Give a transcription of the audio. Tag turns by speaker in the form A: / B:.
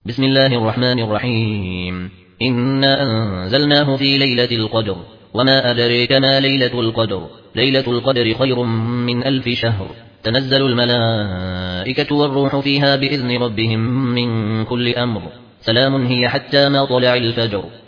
A: بسم الله الرحمن الرحيم إنا أنزلناه في ليلة القدر وما أدريك ما ليلة القدر ليلة القدر خير من 1000 شهر تنزل الملائكة والروح فيها بإذن ربهم من كل أمر سلام هي حتى ما طلع الفجر